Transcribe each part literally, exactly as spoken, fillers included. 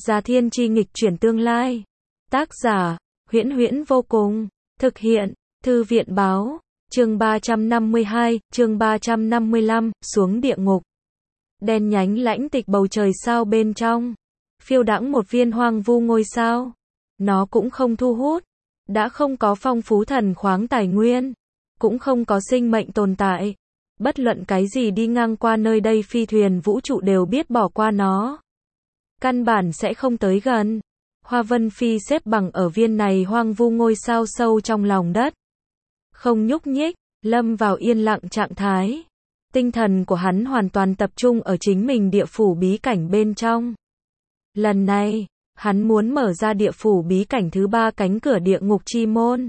Già Thiên Chi nghịch chuyển tương lai. Tác giả, Huyễn Huyễn vô cùng. Thực hiện, Thư viện báo. Chương ba trăm năm mươi hai, chương ba trăm năm mươi lăm, xuống địa ngục. Đen nhánh lãnh tịch bầu trời sao bên trong. Phiêu đãng một viên hoang vu ngôi sao. Nó cũng không thu hút. Đã không có phong phú thần khoáng tài nguyên. Cũng không có sinh mệnh tồn tại. Bất luận cái gì đi ngang qua nơi đây phi thuyền vũ trụ đều biết bỏ qua nó. Căn bản sẽ không tới gần. Hoa Vân Phi xếp bằng ở viên này hoang vu ngôi sao sâu trong lòng đất. Không nhúc nhích, lâm vào yên lặng trạng thái. Tinh thần của hắn hoàn toàn tập trung ở chính mình địa phủ bí cảnh bên trong. Lần này, hắn muốn mở ra địa phủ bí cảnh thứ ba cánh cửa địa ngục chi môn.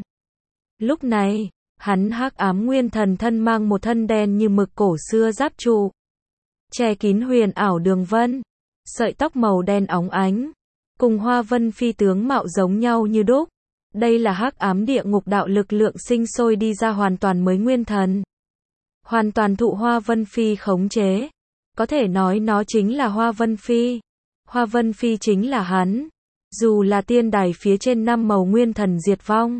Lúc này, hắn hắc ám nguyên thần thân mang một thân đen như mực cổ xưa giáp trụ. Che kín huyền ảo đường vân. Sợi tóc màu đen óng ánh. Cùng Hoa Vân Phi tướng mạo giống nhau như đúc. Đây là hắc ám địa ngục đạo lực lượng sinh sôi đi ra hoàn toàn mới nguyên thần. Hoàn toàn thụ Hoa Vân Phi khống chế. Có thể nói nó chính là Hoa Vân Phi. Hoa Vân Phi chính là hắn. Dù là tiên đài phía trên năm màu nguyên thần diệt vong.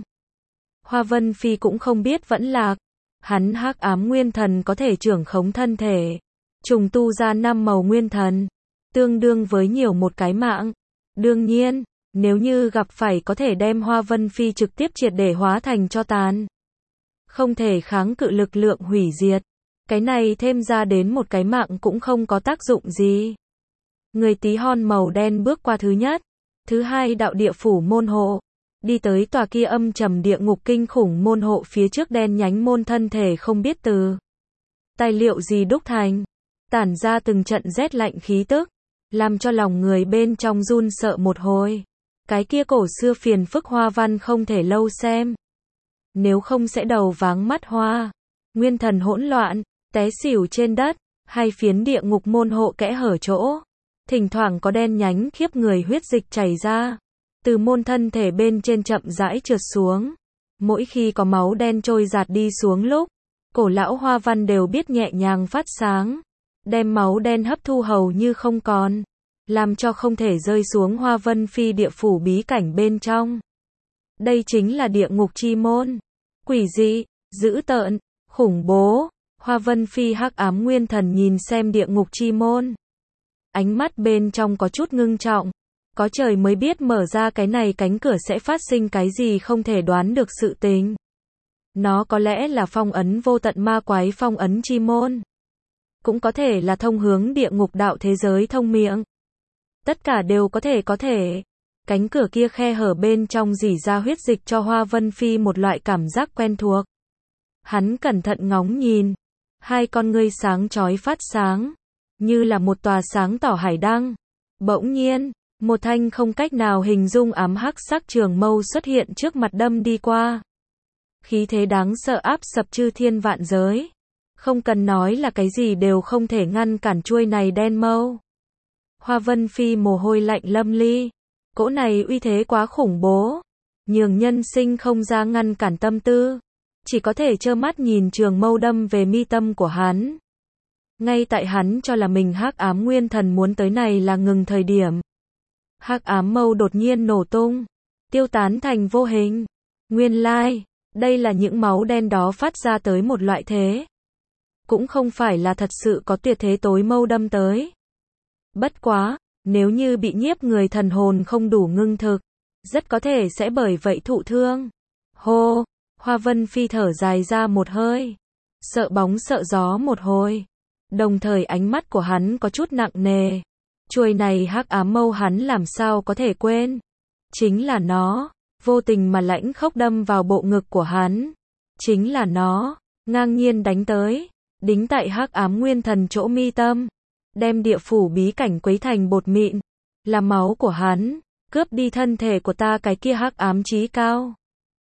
Hoa Vân Phi cũng không biết vẫn lạc. Hắn hắc ám nguyên thần có thể trưởng khống thân thể. Trùng tu ra năm màu nguyên thần. Tương đương với nhiều một cái mạng. Đương nhiên, nếu như gặp phải có thể đem Hoa Vân Phi trực tiếp triệt để hóa thành tro tàn. Không thể kháng cự lực lượng hủy diệt. Cái này thêm ra đến một cái mạng cũng không có tác dụng gì. Người tí hon màu đen bước qua thứ nhất. Thứ hai đạo địa phủ môn hộ. Đi tới tòa kia âm trầm địa ngục kinh khủng môn hộ phía trước đen nhánh môn thân thể không biết từ tài liệu gì đúc thành. Tản ra từng trận rét lạnh khí tức. Làm cho lòng người bên trong run sợ một hồi. Cái kia cổ xưa phiền phức hoa văn không thể lâu xem. Nếu không sẽ đầu váng mắt hoa. Nguyên thần hỗn loạn, té xỉu trên đất, hay phiến địa ngục môn hộ kẽ hở chỗ. Thỉnh thoảng có đen nhánh khiếp người huyết dịch chảy ra. Từ môn thân thể bên trên chậm rãi trượt xuống. Mỗi khi có máu đen trôi giạt đi xuống lúc, cổ lão hoa văn đều biết nhẹ nhàng phát sáng. Đem máu đen hấp thu hầu như không còn. Làm cho không thể rơi xuống Hoa Vân Phi địa phủ bí cảnh bên trong. Đây chính là địa ngục chi môn. Quỷ dị, dữ tợn, khủng bố. Hoa Vân Phi hắc ám nguyên thần nhìn xem địa ngục chi môn. Ánh mắt bên trong có chút ngưng trọng. Có trời mới biết mở ra cái này cánh cửa sẽ phát sinh cái gì không thể đoán được sự tình. Nó có lẽ là phong ấn vô tận ma quái phong ấn chi môn. Cũng có thể là thông hướng địa ngục đạo thế giới thông miệng. Tất cả đều có thể có thể. Cánh cửa kia khe hở bên trong rỉ ra huyết dịch cho Hoa Vân Phi một loại cảm giác quen thuộc. Hắn cẩn thận ngóng nhìn. Hai con ngươi sáng chói phát sáng. Như là một tòa sáng tỏ hải đăng. Bỗng nhiên, một thanh không cách nào hình dung ám hắc sắc trường mâu xuất hiện trước mặt đâm đi qua. Khí thế đáng sợ áp sập chư thiên vạn giới. Không cần nói là cái gì đều không thể ngăn cản chuôi này đen mâu. Hoa Vân Phi mồ hôi lạnh lâm ly. Cỗ này uy thế quá khủng bố. Nhường nhân sinh không ra ngăn cản tâm tư. Chỉ có thể trơ mắt nhìn trường mâu đâm về mi tâm của hắn. Ngay tại hắn cho là mình hắc ám nguyên thần muốn tới này là ngừng thời điểm. Hắc ám mâu đột nhiên nổ tung. Tiêu tán thành vô hình. Nguyên lai, đây là những máu đen đó phát ra tới một loại thế. Cũng không phải là thật sự có tuyệt thế tối mâu đâm tới. Bất quá, nếu như bị nhiếp người thần hồn không đủ ngưng thực, rất có thể sẽ bởi vậy thụ thương. Hô, Hoa Vân Phi thở dài ra một hơi. Sợ bóng sợ gió một hồi. Đồng thời ánh mắt của hắn có chút nặng nề. Chuôi này hắc ám mâu hắn làm sao có thể quên. Chính là nó, vô tình mà lãnh khốc đâm vào bộ ngực của hắn. Chính là nó, ngang nhiên đánh tới. Đính tại hắc ám nguyên thần chỗ mi tâm. Đem địa phủ bí cảnh quấy thành bột mịn. Là máu của hắn. Cướp đi thân thể của ta cái kia hắc ám chí cao.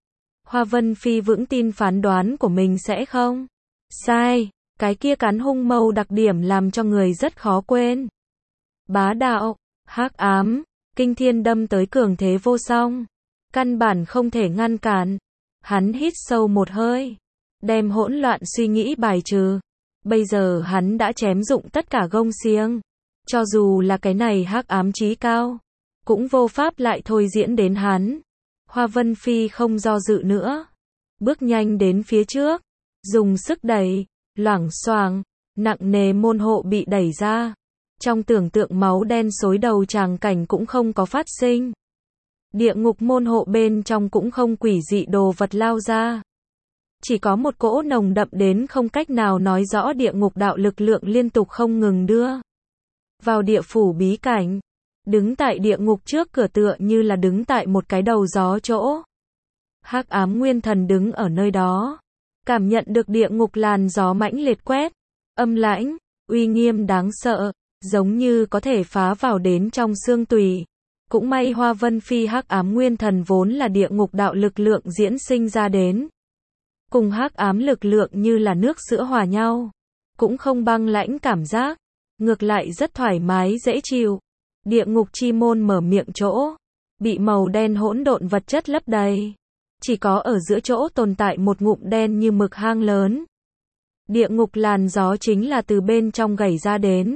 Hoa Vân Phi vững tin phán đoán của mình sẽ không sai. Cái kia cắn hung mâu đặc điểm làm cho người rất khó quên. Bá đạo, hắc ám, kinh thiên đâm tới cường thế vô song. Căn bản không thể ngăn cản. Hắn hít sâu một hơi. Đem hỗn loạn suy nghĩ bài trừ. Bây giờ hắn đã chém dụng tất cả gông xiềng. Cho dù là cái này hắc ám chí cao. cũng vô pháp lại thôi diễn đến hắn. Hoa Vân Phi không do dự nữa, bước nhanh đến phía trước, dùng sức đẩy, loảng xoảng, nặng nề môn hộ bị đẩy ra. Trong tưởng tượng máu đen xối đầu tràng cảnh cũng không có phát sinh. Địa ngục môn hộ bên trong cũng không quỷ dị đồ vật lao ra. Chỉ có một cỗ nồng đậm đến không cách nào nói rõ địa ngục đạo lực lượng liên tục không ngừng đưa vào địa phủ bí cảnh. Đứng tại địa ngục trước cửa tựa như là đứng tại một cái đầu gió chỗ. Hắc ám nguyên thần đứng ở nơi đó, cảm nhận được địa ngục làn gió mãnh liệt quét, âm lãnh, uy nghiêm đáng sợ, giống như có thể phá vào đến trong xương tủy. Cũng may Hoa Vân Phi hắc ám nguyên thần vốn là địa ngục đạo lực lượng diễn sinh ra đến. Cùng hắc ám lực lượng như là nước sữa hòa nhau, cũng không băng lãnh cảm giác, ngược lại rất thoải mái dễ chịu. Địa ngục chi môn mở miệng chỗ, bị màu đen hỗn độn vật chất lấp đầy. Chỉ có ở giữa chỗ tồn tại một ngụm đen như mực hang lớn. Địa ngục làn gió chính là từ bên trong gảy ra đến.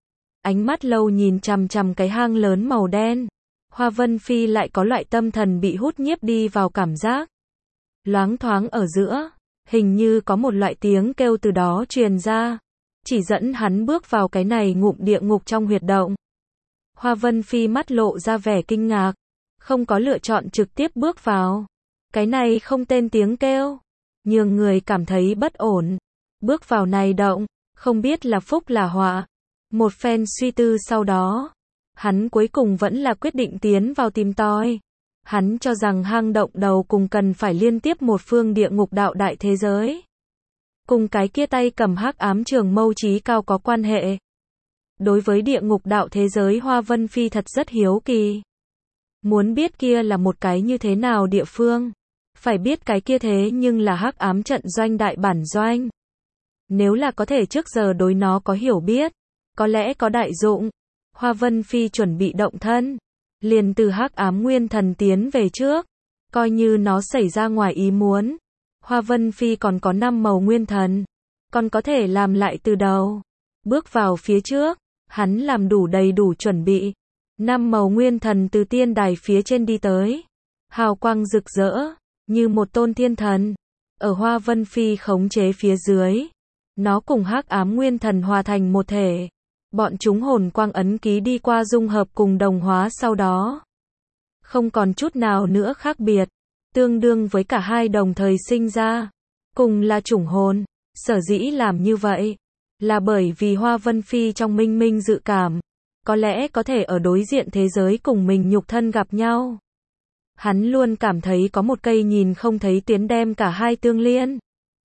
Ánh mắt lâu nhìn chằm chằm cái hang lớn màu đen. Hoa Vân Phi lại có loại tâm thần bị hút nhiếp đi vào cảm giác. Loáng thoáng ở giữa, hình như có một loại tiếng kêu từ đó truyền ra, chỉ dẫn hắn bước vào cái này ngụm địa ngục trong huyệt động. Hoa Vân Phi mắt lộ ra vẻ kinh ngạc, không có lựa chọn trực tiếp bước vào. Cái này không tên tiếng kêu, nhường người cảm thấy bất ổn. Bước vào này động, không biết là phúc là họa. Một phen suy tư sau đó, hắn cuối cùng vẫn là quyết định tiến vào tìm tòi. Hắn cho rằng hang động đầu cùng cần phải liên tiếp một phương địa ngục đạo đại thế giới. Cùng cái kia tay cầm hắc ám trường mâu chí cao có quan hệ. Đối với địa ngục đạo thế giới Hoa Vân Phi thật rất hiếu kỳ. Muốn biết kia là một cái như thế nào địa phương. Phải biết cái kia thế nhưng là hắc ám trận doanh đại bản doanh. Nếu là có thể trước giờ đối nó có hiểu biết, có lẽ có đại dụng. Hoa Vân Phi chuẩn bị động thân, liền từ hắc ám nguyên thần tiến về trước, coi như nó xảy ra ngoài ý muốn. Hoa Vân Phi còn có năm màu nguyên thần, còn có thể làm lại từ đầu. Bước vào phía trước, hắn làm đủ đầy đủ chuẩn bị. Năm màu nguyên thần từ tiên đài phía trên đi tới, hào quang rực rỡ, như một tôn thiên thần. Ở Hoa Vân Phi khống chế phía dưới, nó cùng hắc ám nguyên thần hòa thành một thể. Bọn chúng hồn quang ấn ký đi qua dung hợp cùng đồng hóa sau đó. Không còn chút nào nữa khác biệt, tương đương với cả hai đồng thời sinh ra. Cùng là chủng hồn, sở dĩ làm như vậy, là bởi vì Hoa Vân Phi trong minh minh dự cảm, có lẽ có thể ở đối diện thế giới cùng mình nhục thân gặp nhau. Hắn luôn cảm thấy có một cây nhìn không thấy tuyến đem cả hai tương liên.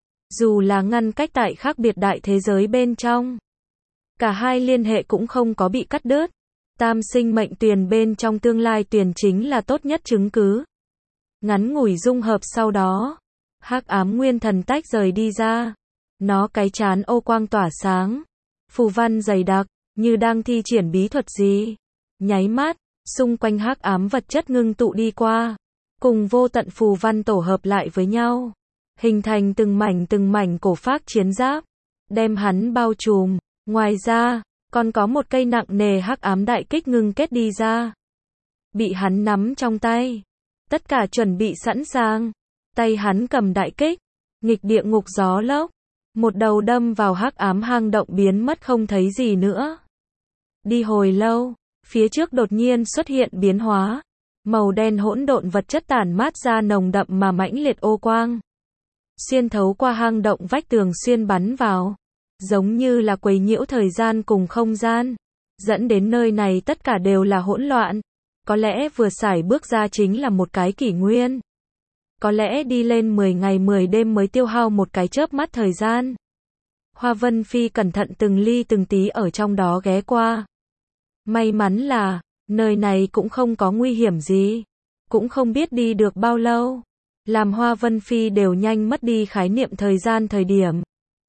Dù là ngăn cách tại khác biệt đại thế giới bên trong, cả hai liên hệ cũng không có bị cắt đứt. Tam sinh mệnh tuyền bên trong tương lai tuyền chính là tốt nhất chứng cứ. Ngắn ngủi dung hợp sau đó, hắc ám nguyên thần tách rời đi ra. Nó cái chán ô quang tỏa sáng, phù văn dày đặc, như đang thi triển bí thuật gì. Nháy mắt, xung quanh hắc ám vật chất ngưng tụ đi qua, cùng vô tận phù văn tổ hợp lại với nhau, hình thành từng mảnh từng mảnh cổ phác chiến giáp, đem hắn bao trùm. Ngoài ra, còn có một cây nặng nề hắc ám đại kích ngưng kết đi ra. Bị hắn nắm trong tay. Tất cả chuẩn bị sẵn sàng. Tay hắn cầm đại kích, nghịch địa ngục gió lốc. Một đầu đâm vào hắc ám hang động biến mất không thấy gì nữa. Đi hồi lâu, phía trước đột nhiên xuất hiện biến hóa. Màu đen hỗn độn vật chất tản mát ra nồng đậm mà mãnh liệt ô quang. Xuyên thấu qua hang động vách tường xuyên bắn vào. Giống như là quấy nhiễu thời gian cùng không gian, dẫn đến nơi này tất cả đều là hỗn loạn. Có lẽ vừa xài bước ra chính là một cái kỷ nguyên. Có lẽ đi lên mười ngày mười đêm mới tiêu hao một cái chớp mắt thời gian. Hoa Vân Phi cẩn thận từng ly từng tí ở trong đó ghé qua. May mắn là, nơi này cũng không có nguy hiểm gì. Cũng không biết đi được bao lâu. Làm Hoa Vân Phi đều nhanh mất đi khái niệm thời gian thời điểm.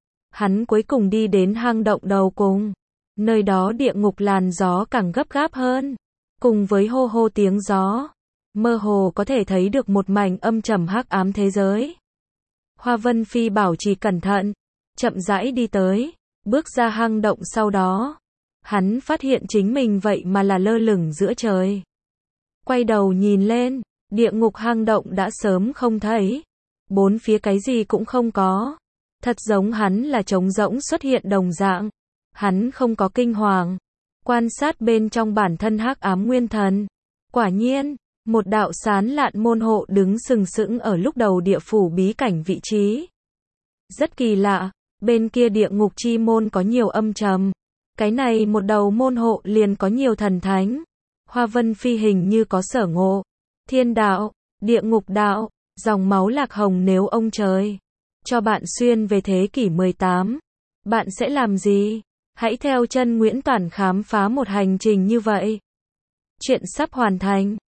Hắn cuối cùng đi đến hang động đầu cùng. Nơi đó địa ngục làn gió càng gấp gáp hơn. Cùng với hô hô tiếng gió, mơ hồ có thể thấy được một mảnh âm trầm hắc ám thế giới. Hoa Vân Phi bảo trì cẩn thận, chậm rãi đi tới, bước ra hang động sau đó. Hắn phát hiện chính mình vậy mà là lơ lửng giữa trời. Quay đầu nhìn lên, địa ngục hang động đã sớm không thấy. Bốn phía cái gì cũng không có. Thật giống hắn là trống rỗng xuất hiện đồng dạng. Hắn không có kinh hoàng. Quan sát bên trong bản thân hắc ám nguyên thần. Quả nhiên, một đạo sán lạn môn hộ đứng sừng sững ở lúc đầu địa phủ bí cảnh vị trí. Rất kỳ lạ, bên kia địa ngục chi môn có nhiều âm trầm. Cái này một đầu môn hộ liền có nhiều thần thánh. Hoa Vân Phi hình như có sở ngộ. Thiên đạo, địa ngục đạo, dòng máu lạc hồng nếu ông trời cho bạn xuyên về thế kỷ mười tám, bạn sẽ làm gì? Hãy theo chân Nguyễn Toản khám phá một hành trình như vậy. Chuyện sắp hoàn thành.